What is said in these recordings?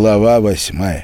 Глава 8.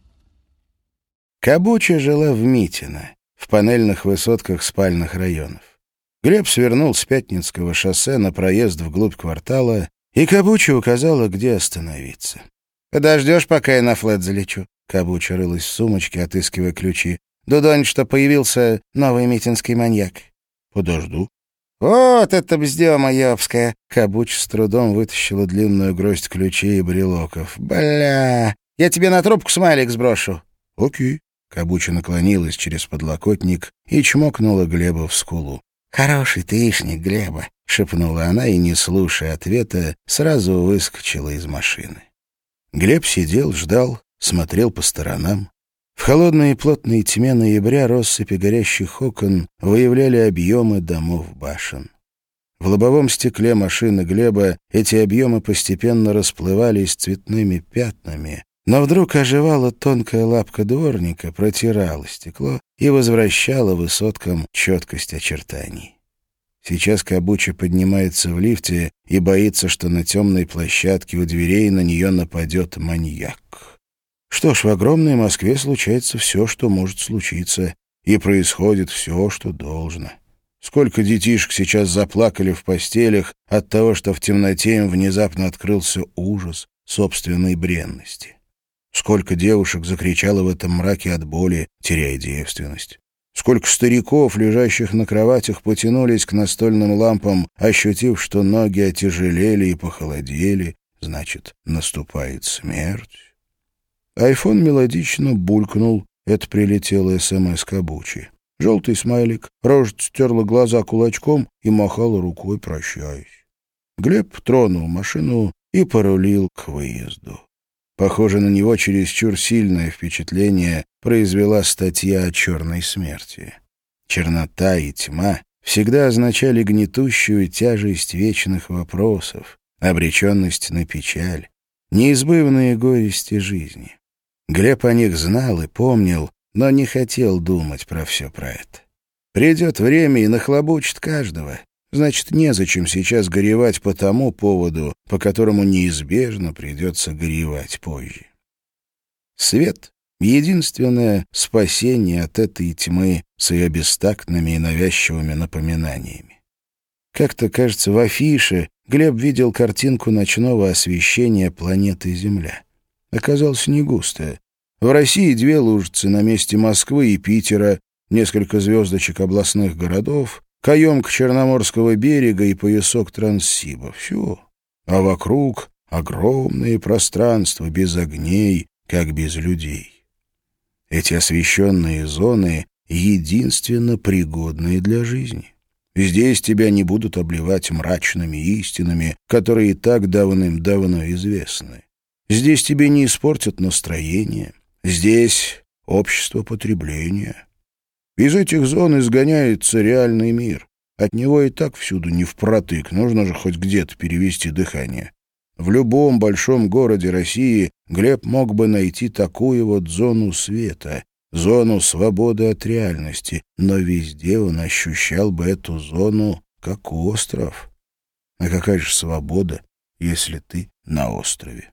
Кабуча жила в Митино, в панельных высотках спальных районов. Глеб свернул с Пятницкого шоссе на проезд вглубь квартала, и Кабуча указала, где остановиться. «Подождешь, пока я на флэт залечу?» Кабуча рылась в сумочке, отыскивая ключи. «Дудонь, что появился новый митинский маньяк». «Подожду». «Вот это бздема ёбская!» Кабуча с трудом вытащила длинную гроздь ключей и брелоков. «Бля! Я тебе на трубку смайлик сброшу». «Окей». Кабуча наклонилась через подлокотник и чмокнула Глеба в скулу. «Хороший ты ишник, Глеба», — шепнула она и, не слушая ответа, сразу выскочила из машины. Глеб сидел, ждал, смотрел по сторонам. В холодной и плотной тьме ноября россыпи горящих окон выявляли объемы домов башен. В лобовом стекле машины Глеба эти объемы постепенно расплывались цветными пятнами, но вдруг оживала тонкая лапка дворника, протирала стекло и возвращала высоткам четкость очертаний. Сейчас Кабуча поднимается в лифте и боится, что на темной площадке у дверей на нее нападет маньяк. Что ж, в огромной Москве случается все, что может случиться, и происходит все, что должно. Сколько детишек сейчас заплакали в постелях от того, что в темноте им внезапно открылся ужас собственной бренности. Сколько девушек закричало в этом мраке от боли, теряя девственность. Сколько стариков, лежащих на кроватях, потянулись к настольным лампам, ощутив, что ноги отяжелели и похолодели, значит, наступает смерть. Айфон мелодично булькнул, это прилетела СМС Кабучи. Желтый смайлик, рожа стерла глаза кулачком и махала рукой, прощаясь. Глеб тронул машину и порулил к выезду. Похоже, на него чересчур сильное впечатление произвела статья о черной смерти. Чернота и тьма всегда означали гнетущую тяжесть вечных вопросов, обреченность на печаль, неизбывные горести жизни. Глеб о них знал и помнил, но не хотел думать про все про это. Придет время и нахлобучит каждого. Значит, незачем сейчас горевать по тому поводу, по которому неизбежно придется горевать позже. Свет — единственное спасение от этой тьмы с ее бестактными и навязчивыми напоминаниями. Как-то, кажется, в афише Глеб видел картинку ночного освещения планеты Земля. Оказалось, не густая. В России 2 лужицы на месте Москвы и Питера, несколько звездочек областных городов, каемка Черноморского берега и поясок Транссиба. Все. А вокруг огромные пространства, без огней, как без людей. Эти освещенные зоны единственно пригодные для жизни. Здесь тебя не будут обливать мрачными истинами, которые и так давным-давно известны. Здесь тебе не испортят настроение. Здесь общество потребления. Из этих зон изгоняется реальный мир. От него и так всюду не впротык, нужно же хоть где-то перевести дыхание. В любом большом городе России Глеб мог бы найти такую вот зону света, зону свободы от реальности, но везде он ощущал бы эту зону как остров. А какая же свобода, если ты на острове?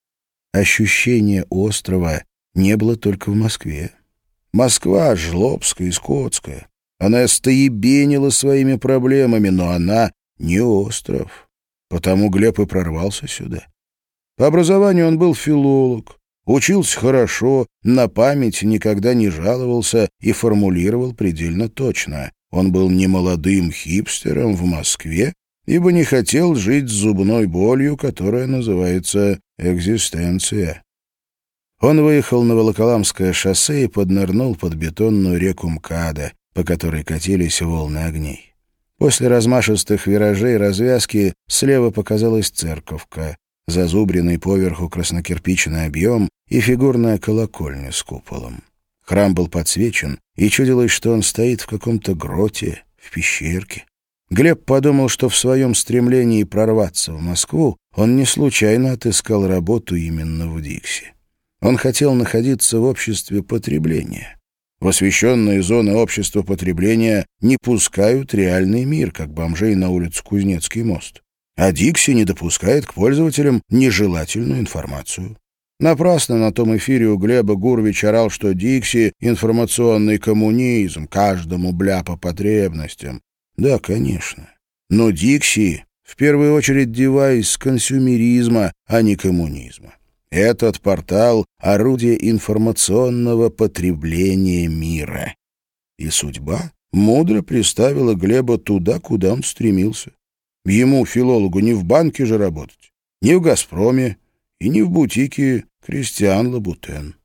Ощущение острова не было только в Москве. Москва жлобская и скотская. Она стоебенила своими проблемами, но она не остров. Потому Глеб и прорвался сюда. По образованию он был филолог, учился хорошо, на память никогда не жаловался и формулировал предельно точно. Он был не молодым хипстером в Москве, ибо не хотел жить с зубной болью, которая называется экзистенция. Он выехал на Волоколамское шоссе и поднырнул под бетонную реку МКАДа, по которой катились волны огней. После размашистых виражей развязки слева показалась церковка, зазубренный поверху краснокирпичный объем и фигурная колокольня с куполом. Храм был подсвечен, и чудилось, что он стоит в каком-то гроте, в пещерке. Глеб подумал, что в своем стремлении прорваться в Москву он не случайно отыскал работу именно в Дикси. Он хотел находиться в обществе потребления. В освещенные зоны общества потребления не пускают реальный мир, как бомжей на улицу Кузнецкий мост. А Дикси не допускает к пользователям нежелательную информацию. Напрасно на том эфире у Глеба Гурвич орал, что Дикси — информационный коммунизм, каждому бля по потребностям. Да, конечно. Но Дикси — в первую очередь девайс консюмеризма, а не коммунизма. Этот портал — орудие информационного потребления мира. И судьба мудро приставила Глеба туда, куда он стремился. Ему, филологу, не в банке же работать, не в «Газпроме» и не в бутике Кристиан Лабутен.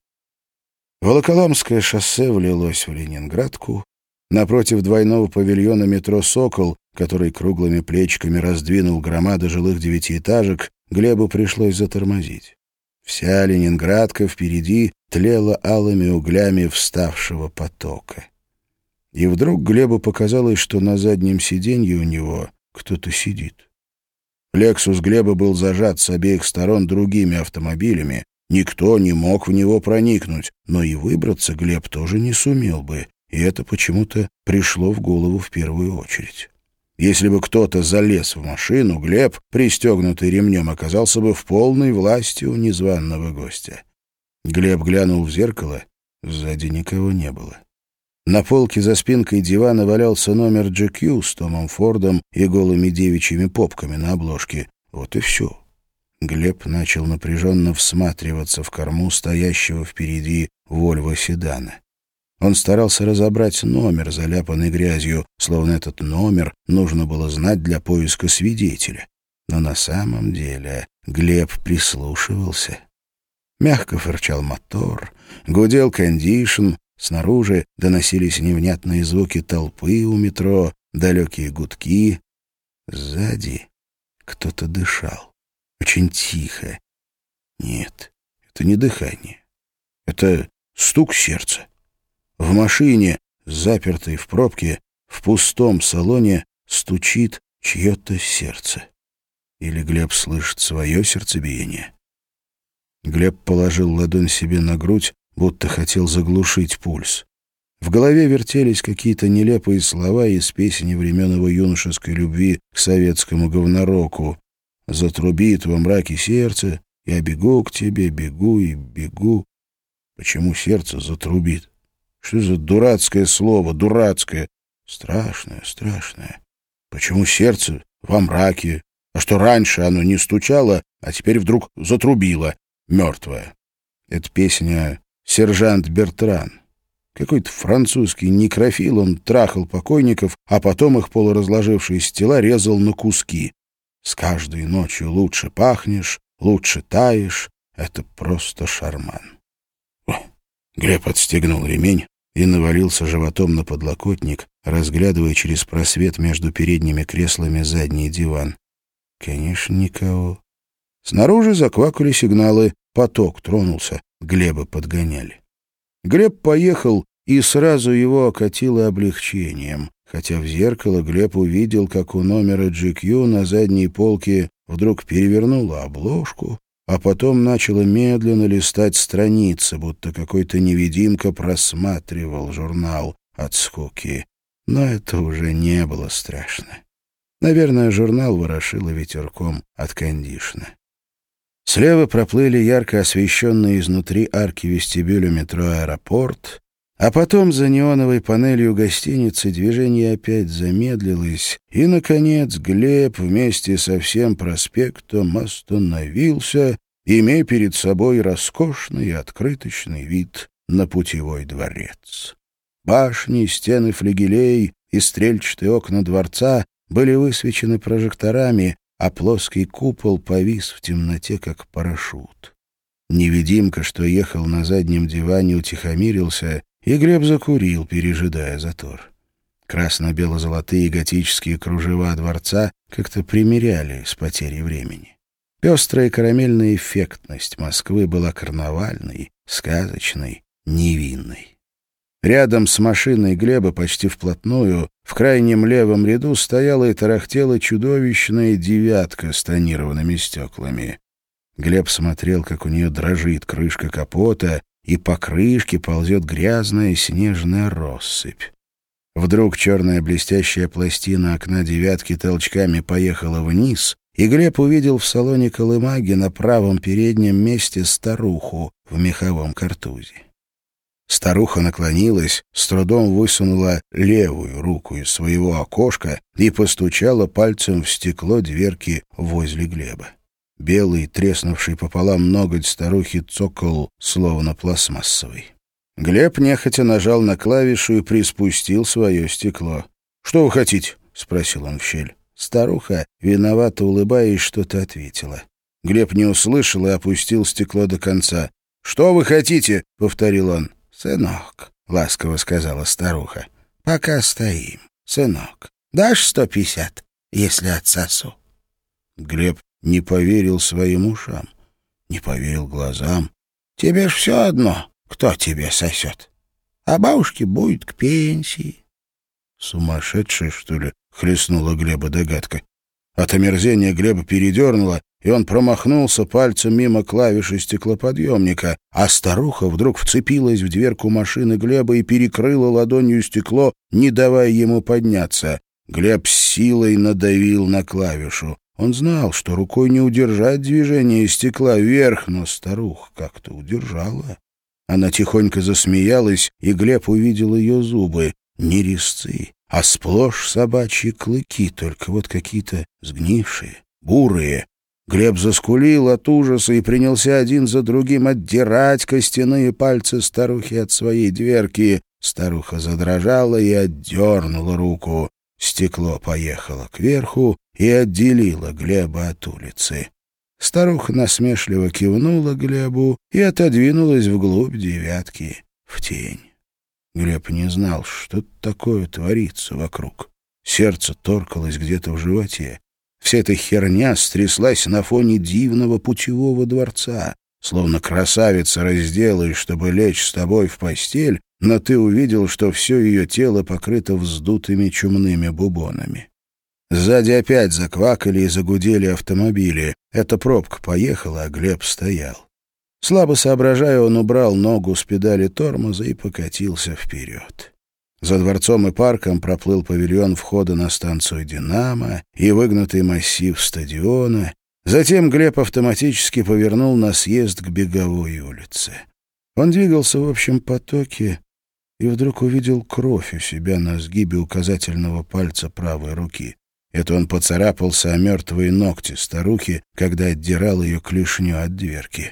Волоколамское шоссе влилось в Ленинградку. Напротив двойного павильона метро «Сокол», который круглыми плечиками раздвинул громады жилых девятиэтажек, Глебу пришлось затормозить. Вся Ленинградка впереди тлела алыми углями вставшего потока. И вдруг Глебу показалось, что на заднем сиденье у него кто-то сидит. «Лексус» Глеба был зажат с обеих сторон другими автомобилями. Никто не мог в него проникнуть, но и выбраться Глеб тоже не сумел бы, и это почему-то пришло в голову в первую очередь. Если бы кто-то залез в машину, Глеб, пристегнутый ремнем, оказался бы в полной власти у незваного гостя. Глеб глянул в зеркало, сзади никого не было. На полке за спинкой дивана валялся номер GQ с Томом Фордом и голыми девичьими попками на обложке. Вот и все. Глеб начал напряженно всматриваться в корму стоящего впереди Вольво седана. Он старался разобрать номер, заляпанный грязью, словно этот номер нужно было знать для поиска свидетеля. Но на самом деле Глеб прислушивался. Мягко фырчал мотор, гудел кондишн, снаружи доносились невнятные звуки толпы у метро, далекие гудки. Сзади кто-то дышал. Очень тихо. Нет, это не дыхание. Это стук сердца. В машине, запертой в пробке, в пустом салоне, стучит чье-то сердце. Или Глеб слышит свое сердцебиение? Глеб положил ладонь себе на грудь, будто хотел заглушить пульс. В голове вертелись какие-то нелепые слова из песни времен его юношеской любви к советскому говнороку. «Затрубит во мраке сердце, я бегу к тебе, бегу и бегу». Почему сердце затрубит? Что за дурацкое слово, дурацкое? Страшное, страшное. Почему сердце во мраке? А что раньше оно не стучало, а теперь вдруг затрубило, мертвое? Это песня «Сержант Бертран». Какой-то французский некрофил, он трахал покойников, а потом их полуразложившиеся тела резал на куски. «С каждой ночью лучше пахнешь, лучше таешь. Это просто шарман». Глеб отстегнул ремень и навалился животом на подлокотник, разглядывая через просвет между передними креслами задний диван. Конечно, никого. Снаружи заквакали сигналы, поток тронулся, Глеба подгоняли. Глеб поехал, и сразу его окатило облегчением, хотя в зеркало Глеб увидел, как у номера GQ на задней полке вдруг перевернула обложку, а потом начала медленно листать страницы, будто какой-то невидимка просматривал журнал от скуки. Но это уже не было страшно. Наверное, журнал ворошило ветерком от кондишна. Слева проплыли ярко освещенные изнутри арки вестибюля метро «Аэропорт», а потом за неоновой панелью гостиницы движение опять замедлилось, и, наконец, Глеб вместе со всем проспектом остановился, имея перед собой роскошный открыточный вид на Путевой дворец. Башни, стены флигелей и стрельчатые окна дворца были высвечены прожекторами, а плоский купол повис в темноте, как парашют. Невидимка, что ехал на заднем диване, утихомирился, и Глеб закурил, пережидая затор. Красно-бело-золотые готические кружева дворца как-то примиряли с потерей времени. Пестрая карамельная эффектность Москвы была карнавальной, сказочной, невинной. Рядом с машиной Глеба почти вплотную, в крайнем левом ряду, стояла и тарахтела чудовищная «девятка» с тонированными стеклами. Глеб смотрел, как у нее дрожит крышка капота, и по крышке ползет грязная снежная россыпь. Вдруг черная блестящая пластина окна «девятки» толчками поехала вниз, и Глеб увидел в салоне колымаги на правом переднем месте старуху в меховом картузе. Старуха наклонилась, с трудом высунула левую руку из своего окошка и постучала пальцем в стекло дверки возле Глеба. Белый, треснувший пополам ноготь старухи цокол, словно пластмассовый. Глеб нехотя нажал на клавишу и приспустил свое стекло. «Что вы хотите?» — спросил он в щель. Старуха, виновато улыбаясь, что-то ответила. Глеб не услышал и опустил стекло до конца. «Что вы хотите?» — повторил он. «Сынок», — ласково сказала старуха, — «пока стоим, сынок. Дашь 150, если отсосу?» Глеб не поверил своим ушам, не поверил глазам. «Тебе ж все одно, кто тебе сосет. А бабушке будет к пенсии». «Сумасшедшая, что ли?» — хлестнула Глеба догадка. От омерзения Глеба передернуло, и он промахнулся пальцем мимо клавиши стеклоподъемника, а старуха вдруг вцепилась в дверку машины Глеба и перекрыла ладонью стекло, не давая ему подняться. Глеб с силой надавил на клавишу. Он знал, что рукой не удержать движение стекла вверх, но старуха как-то удержала. Она тихонько засмеялась, и Глеб увидел ее зубы. Не резцы, а сплошь собачьи клыки, только вот какие-то сгнившие, бурые. Глеб заскулил от ужаса и принялся один за другим отдирать костяные пальцы старухи от своей дверки. Старуха задрожала и отдернула руку. Стекло поехало кверху и отделило Глеба от улицы. Старуха насмешливо кивнула Глебу и отодвинулась вглубь девятки, в тень. Глеб не знал, что такое творится вокруг. Сердце торкалось где-то в животе. Вся эта херня стряслась на фоне дивного путевого дворца. Словно красавица разделась, чтобы лечь с тобой в постель, но ты увидел, что все ее тело покрыто вздутыми чумными бубонами. Сзади опять заквакали и загудели автомобили. Эта пробка поехала, а Глеб стоял. Слабо соображая, он убрал ногу с педали тормоза и покатился вперед. За дворцом и парком проплыл павильон входа на станцию «Динамо» и выгнутый массив стадиона. Затем Глеб автоматически повернул на съезд к Беговой улице. Он двигался в общем потоке и вдруг увидел кровь у себя на сгибе указательного пальца правой руки. Это он поцарапался о мертвые ногти старухи, когда отдирал ее клешню от дверки.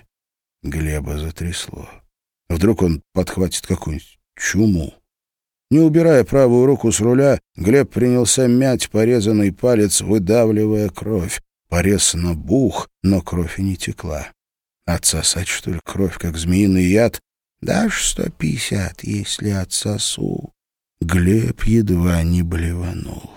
Глеба затрясло. Вдруг он подхватит какую-нибудь чуму. Не убирая правую руку с руля, Глеб принялся мять порезанный палец, выдавливая кровь. Порез набух, но кровь и не текла. Отсосать, что ли, кровь, как змеиный яд? Дашь 150, если отсосу? Глеб едва не блеванул.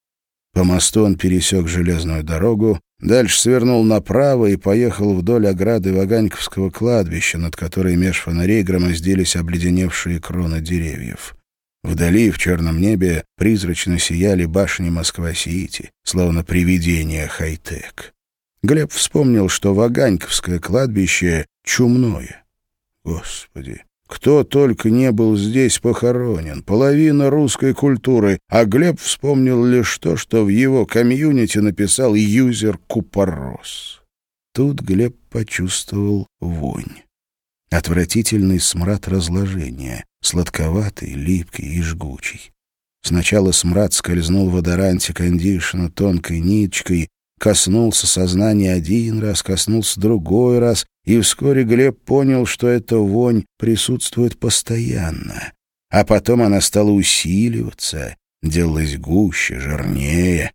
По мосту он пересек железную дорогу, дальше свернул направо и поехал вдоль ограды Ваганьковского кладбища, над которой меж фонарей громоздились обледеневшие кроны деревьев. Вдали, в черном небе, призрачно сияли башни Москва-Сити, словно привидения хай-тек. Глеб вспомнил, что Ваганьковское кладбище чумное. Господи, кто только не был здесь похоронен, половина русской культуры, а Глеб вспомнил лишь то, что в его комьюнити написал юзер Купорос. Тут Глеб почувствовал вонь. Отвратительный смрад разложения, сладковатый, липкий и жгучий. Сначала смрад скользнул в одоранте кондишена тонкой ниточкой, коснулся сознания один раз, коснулся другой раз, и вскоре Глеб понял, что эта вонь присутствует постоянно. А потом она стала усиливаться, делалась гуще, жирнее,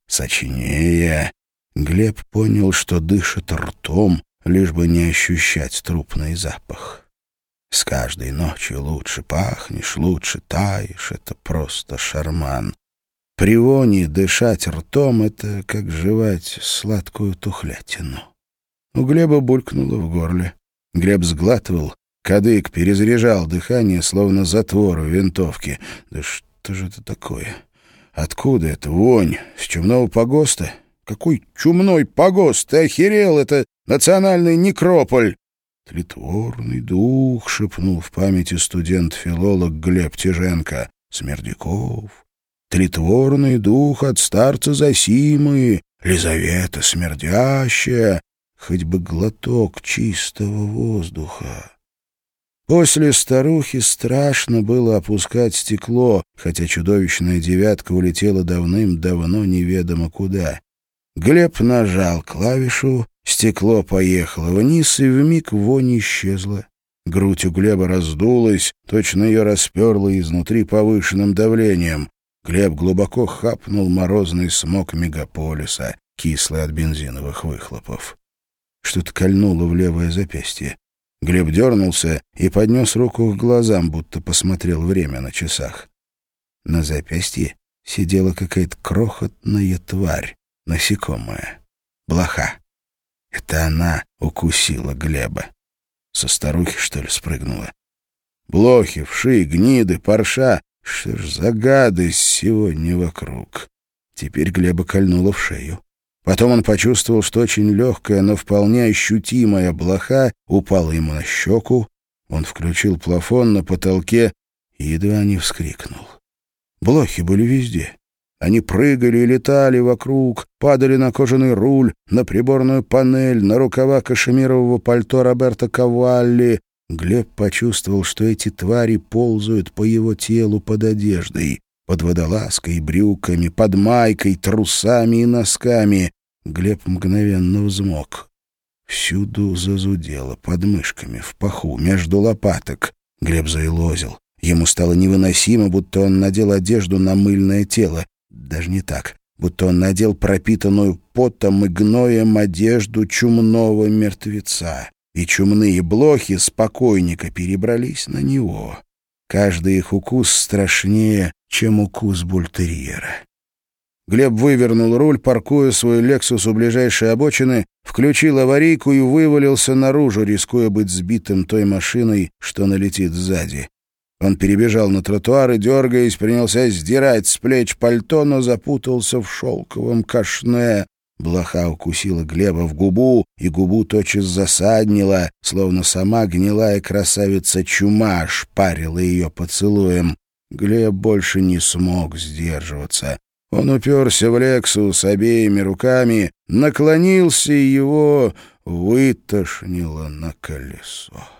сочнее. Глеб понял, что дышит ртом, лишь бы не ощущать трупный запах. С каждой ночью лучше пахнешь, лучше таешь — это просто шарман. При воне дышать ртом — это как жевать сладкую тухлятину. У Глеба булькнуло в горле. Глеб сглатывал, кадык перезаряжал дыхание, словно затвор в винтовке. Да что же это такое? Откуда эта вонь? С чумного погоста? Какой чумной погост? Ты охерел? Это национальный некрополь. «Тлетворный дух», — шепнул в памяти студент-филолог Глеб Тяженко. «Смердяков. Тлетворный дух от старца Зосимы, Лизавета смердящая, хоть бы глоток чистого воздуха. После старухи страшно было опускать стекло, хотя чудовищная девятка улетела давным-давно неведомо куда. Глеб нажал клавишу, стекло поехало вниз, и вмиг вонь исчезла. Грудь у Глеба раздулась, точно ее расперло изнутри повышенным давлением. Глеб глубоко хапнул морозный смог мегаполиса, кислый от бензиновых выхлопов. Что-то кольнуло в левое запястье. Глеб дернулся и поднес руку к глазам, будто посмотрел время на часах. На запястье сидела какая-то крохотная тварь, насекомое. Блоха. Это она укусила Глеба. Со старухи, что ли, спрыгнула? Блохи, вши, гниды, парша. Что ж за гадость сегодня вокруг? Теперь Глеба кольнуло в шею. Потом он почувствовал, что очень легкая, но вполне ощутимая блоха упала ему на щеку. Он включил плафон на потолке и едва не вскрикнул. Блохи были везде. Они прыгали и летали вокруг, падали на кожаный руль, на приборную панель, на рукава кашемирового пальто Роберто Кавалли. Глеб почувствовал, что эти твари ползают по его телу под одеждой, под водолазкой, брюками, под майкой, трусами и носками. Глеб мгновенно взмок. Всюду зазудело, под мышками, в паху, между лопаток. Глеб заелозил. Ему стало невыносимо, будто он надел одежду на мыльное тело. Даже не так, будто он надел пропитанную потом и гноем одежду чумного мертвеца. И чумные блохи с покойника перебрались на него. Каждый их укус страшнее, чем укус бультерьера. Глеб вывернул руль, паркуя свой «Лексус» у ближайшей обочины, включил аварийку и вывалился наружу, рискуя быть сбитым той машиной, что налетит сзади. Он перебежал на тротуар и, дергаясь, принялся сдирать с плеч пальто, но запутался в шелковом кашне. Блоха укусила Глеба в губу, и губу тотчас засаднила, словно сама гнилая красавица чума шпарила ее поцелуем. Глеб больше не смог сдерживаться. Он уперся в «Лексус» обеими руками, наклонился, и его вытошнило на колесо.